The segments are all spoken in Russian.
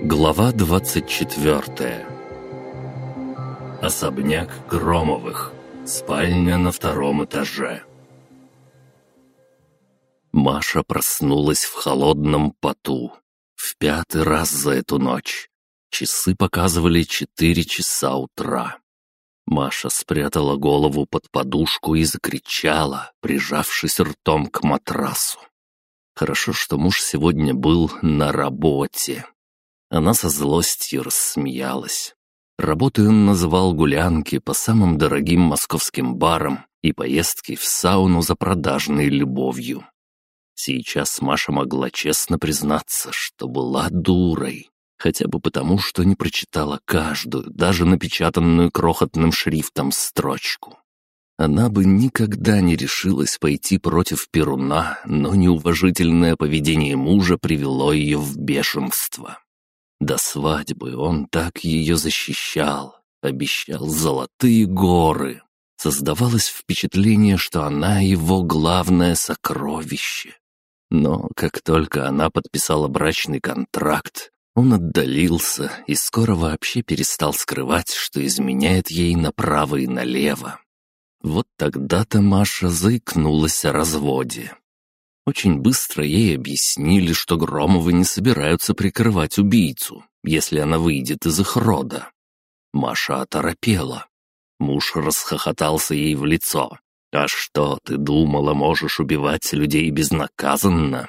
Глава 24. Особняк Громовых. Спальня на втором этаже. Маша проснулась в холодном поту. В 5-й раз за эту ночь. Часы показывали 4 часа утра. Маша спрятала голову под подушку и закричала, прижавшись ртом к матрасу. Хорошо, что муж сегодня был на работе. Она со злостью рассмеялась. Работой он называл гулянки по самым дорогим московским барам и поездки в сауну за продажной любовью. Сейчас Маша могла честно признаться, что была дурой, хотя бы потому, что не прочитала каждую, даже напечатанную крохотным шрифтом строчку. Она бы никогда не решилась пойти против Перуна, но неуважительное поведение мужа привело ее в бешенство. До свадьбы он так ее защищал, обещал золотые горы. Создавалось впечатление, что она его главное сокровище. Но как только она подписала брачный контракт, он отдалился и скоро вообще перестал скрывать, что изменяет ей направо и налево. Вот тогда-то Маша заикнулась о разводе. Очень быстро ей объяснили, что Громовы не собираются прикрывать убийцу, если она выйдет из их рода. Маша оторопела. Муж расхохотался ей в лицо. «А что, ты думала, можешь убивать людей безнаказанно?»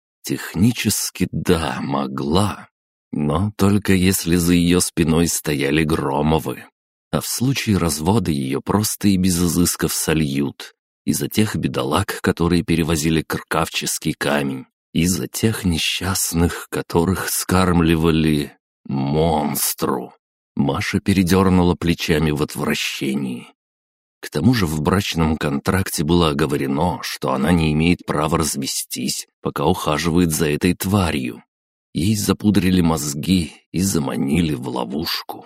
Технически да, могла, но только если за ее спиной стояли Громовы. А в случае развода ее просто и без изысков сольют. И за тех бедолаг, которые перевозили Кркавческий камень, и за тех несчастных, которых скармливали монстру. Маша передернула плечами в отвращении. К тому же в брачном контракте было оговорено, что она не имеет права развестись, пока ухаживает за этой тварью. Ей запудрили мозги и заманили в ловушку.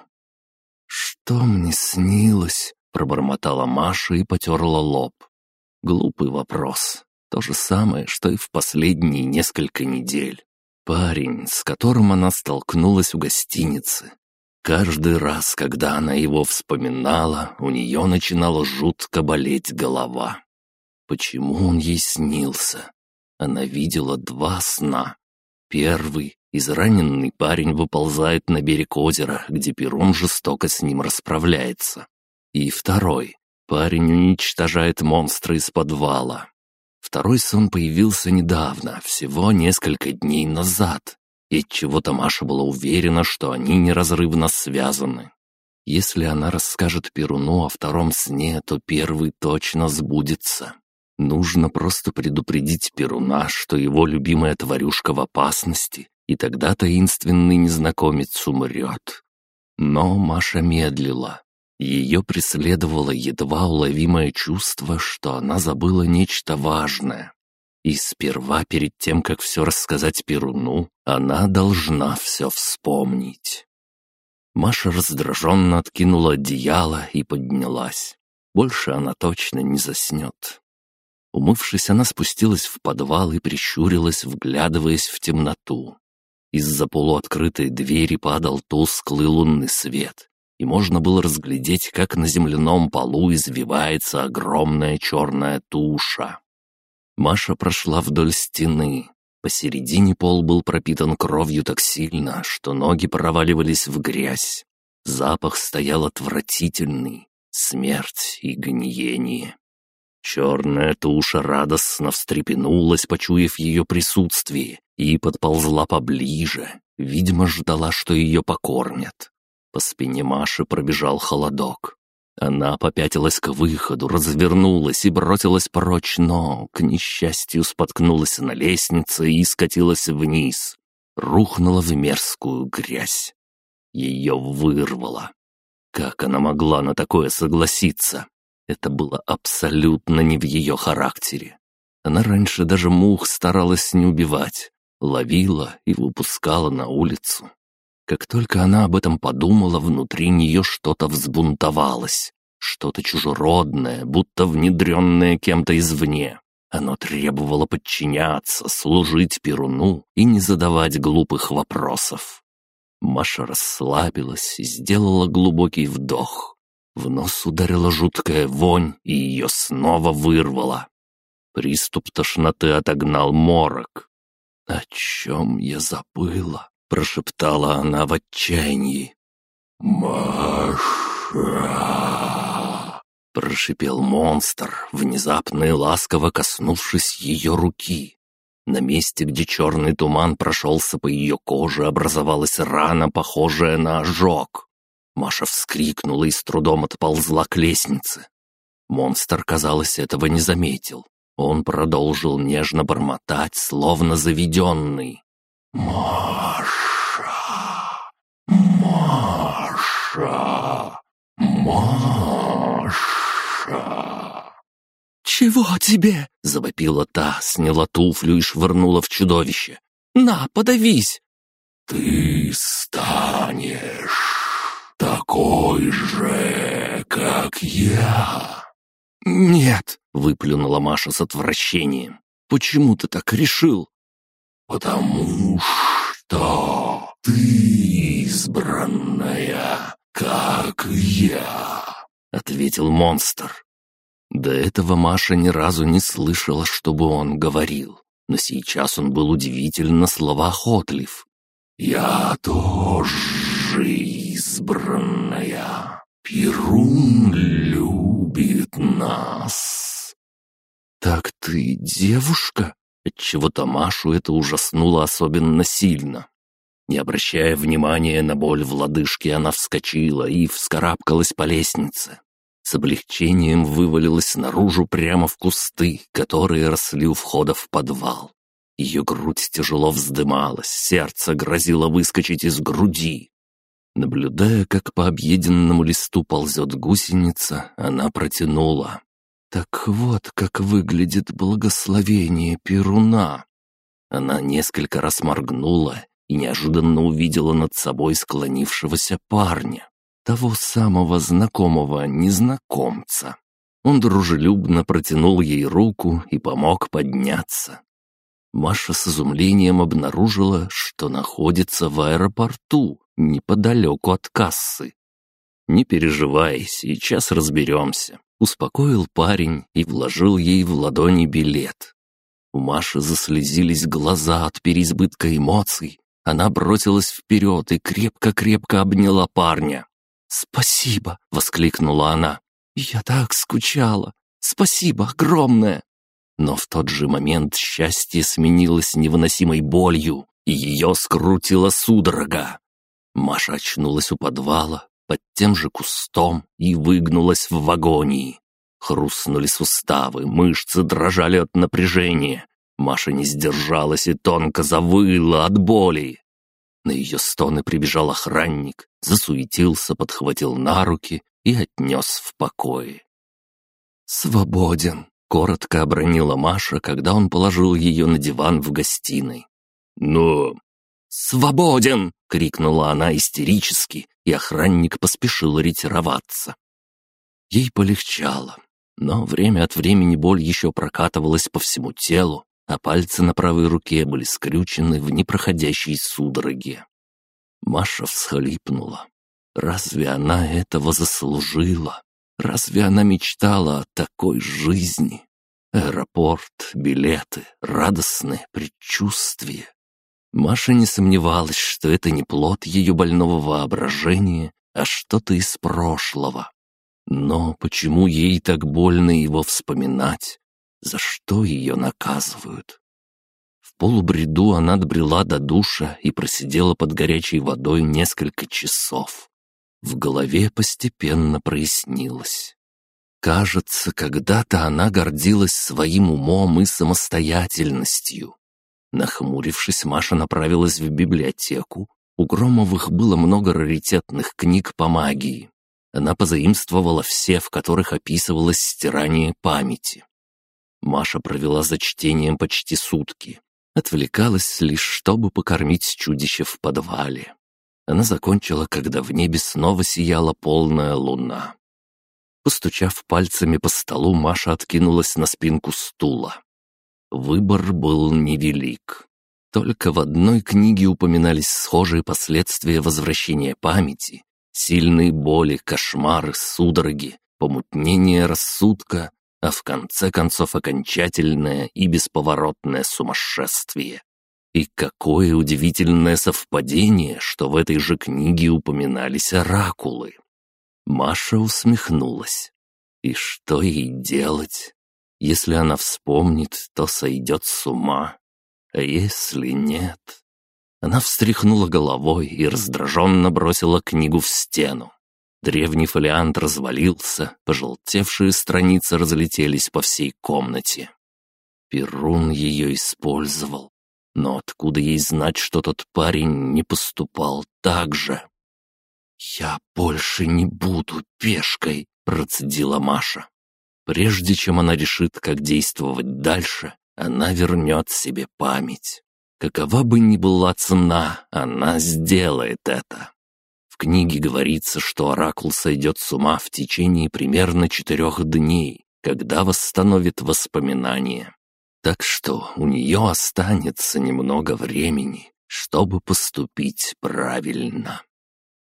«Что мне снилось?» — пробормотала Маша и потерла лоб. Глупый вопрос. То же самое, что и в последние несколько недель. Парень, с которым она столкнулась у гостиницы. Каждый раз, когда она его вспоминала, у нее начинала жутко болеть голова. Почему он ей снился? Она видела 2 сна. Первый — израненный парень выползает на берег озера, где Перун жестоко с ним расправляется. И второй — парень уничтожает монстра из подвала. Второй сон появился недавно, всего несколько дней назад. И отчего-то Маша была уверена, что они неразрывно связаны. Если она расскажет Перуну о втором сне, то первый точно сбудется. Нужно просто предупредить Перуна, что его любимая тварюшка в опасности, и тогда таинственный незнакомец умрет. Но Маша медлила. Ее преследовало едва уловимое чувство, что она забыла нечто важное. И сперва, перед тем, как все рассказать Перуну, она должна все вспомнить. Маша раздраженно откинула одеяло и поднялась. Больше она точно не заснет. Умывшись, она спустилась в подвал и прищурилась, вглядываясь в темноту. Из-за полуоткрытой двери падал тусклый лунный свет, и можно было разглядеть, как на земляном полу извивается огромная черная туша. Маша прошла вдоль стены. Посередине пол был пропитан кровью так сильно, что ноги проваливались в грязь. Запах стоял отвратительный — смерть и гниение. Черная туша радостно встрепенулась, почуяв ее присутствие, и подползла поближе. Видимо, ждала, что ее покормят. По спине Маши пробежал холодок. Она попятилась к выходу, развернулась и бросилась прочь, но, к несчастью, споткнулась на лестнице и скатилась вниз. Рухнула в мерзкую грязь. Ее вырвало. Как она могла на такое согласиться? Это было абсолютно не в ее характере. Она раньше даже мух старалась не убивать, ловила и выпускала на улицу. Как только она об этом подумала, внутри нее что-то взбунтовалось, что-то чужеродное, будто внедренное кем-то извне. Оно требовало подчиняться, служить Перуну и не задавать глупых вопросов. Маша расслабилась и сделала глубокий вдох. В нос ударила жуткая вонь, и ее снова вырвало. Приступ тошноты отогнал морок. «О чем я забыла?» — прошептала она в отчаянии. «Маша!» — прошипел монстр, внезапно и ласково коснувшись ее руки. На месте, где черный туман прошелся по ее коже, образовалась рана, похожая на ожог. Маша вскрикнула и с трудом отползла к лестнице. Монстр, казалось, этого не заметил. Он продолжил нежно бормотать, словно заведенный. «Маша! Маша! Маша!» «Чего тебе?» — завопила та, сняла туфлю и швырнула в чудовище. «На, подавись!» «Ты станешь такой же, как я!» «Нет!» — выплюнула Маша с отвращением. «Почему ты так решил?» «Потому что ты избранная, как я!» — ответил монстр. До этого Маша ни разу не слышала, чтобы он говорил, но сейчас он был удивительно словоохотлив. «Я тоже избранная. Перун любит нас». «Так ты девушка?» Отчего-то Машу это ужаснуло особенно сильно. Не обращая внимания на боль в лодыжке, она вскочила и вскарабкалась по лестнице. С облегчением вывалилась наружу прямо в кусты, которые росли у входа в подвал. Ее грудь тяжело вздымалась, сердце грозило выскочить из груди. Наблюдая, как по объеденному листу ползет гусеница, она протянула. «Так вот, как выглядит благословение Перуна». Она несколько раз моргнула и неожиданно увидела над собой склонившегося парня. Того самого знакомого незнакомца. Он дружелюбно протянул ей руку и помог подняться. Маша с изумлением обнаружила, что находится в аэропорту, неподалеку от кассы. «Не переживай, сейчас разберемся», — успокоил парень и вложил ей в ладони билет. У Маши заслезились глаза от переизбытка эмоций. Она бросилась вперед и крепко-крепко обняла парня. «Спасибо!» — воскликнула она. «Я так скучала! Спасибо огромное!» Но в тот же момент счастье сменилось невыносимой болью, и ее скрутила судорога. Маша очнулась у подвала, под тем же кустом, и выгнулась в агонии. Хрустнули суставы, мышцы дрожали от напряжения. Маша не сдержалась и тонко завыла от боли. На ее стоны прибежал охранник, засуетился, подхватил на руки и отнес в покое. «Свободен», — коротко обронила Маша, когда он положил ее на диван в гостиной. «Но...» «Свободен!» — крикнула она истерически, и охранник поспешил ретироваться. Ей полегчало, но время от времени боль еще прокатывалась по всему телу, а пальцы на правой руке были скрючены в непроходящей судороге. Маша всхлипнула. Разве она этого заслужила? Разве она мечтала о такой жизни? Аэропорт, билеты, радостное предчувствие. Маша не сомневалась, что это не плод ее больного воображения, а что-то из прошлого. Но почему ей так больно его вспоминать? За что ее наказывают? В полубреду она добрела до душа и просидела под горячей водой несколько часов. В голове постепенно прояснилось. Кажется, когда-то она гордилась своим умом и самостоятельностью. Нахмурившись, Маша направилась в библиотеку. У Громовых было много раритетных книг по магии. Она позаимствовала все, в которых описывалось стирание памяти. Маша провела за чтением почти сутки. Отвлекалась лишь, чтобы покормить чудище в подвале. Она закончила, когда в небе снова сияла полная луна. Постучав пальцами по столу, Маша откинулась на спинку стула. Выбор был невелик. Только в одной книге упоминались схожие последствия возвращения памяти, сильные боли, кошмары, судороги, помутнение рассудка, а в конце концов окончательное и бесповоротное сумасшествие. И какое удивительное совпадение, что в этой же книге упоминались оракулы. Маша усмехнулась. И что ей делать? Если она вспомнит, то сойдет с ума. А если нет? Она встряхнула головой и раздраженно бросила книгу в стену. Древний фолиант развалился, пожелтевшие страницы разлетелись по всей комнате. Перун ее использовал. Но откуда ей знать, что тот парень не поступал так же? «Я больше не буду пешкой», — процедила Маша. Прежде чем она решит, как действовать дальше, она вернет себе память. Какова бы ни была цена, она сделает это. В книге говорится, что оракул сойдет с ума в течение примерно 4 дней, когда восстановит воспоминания. Так что у нее останется немного времени, чтобы поступить правильно.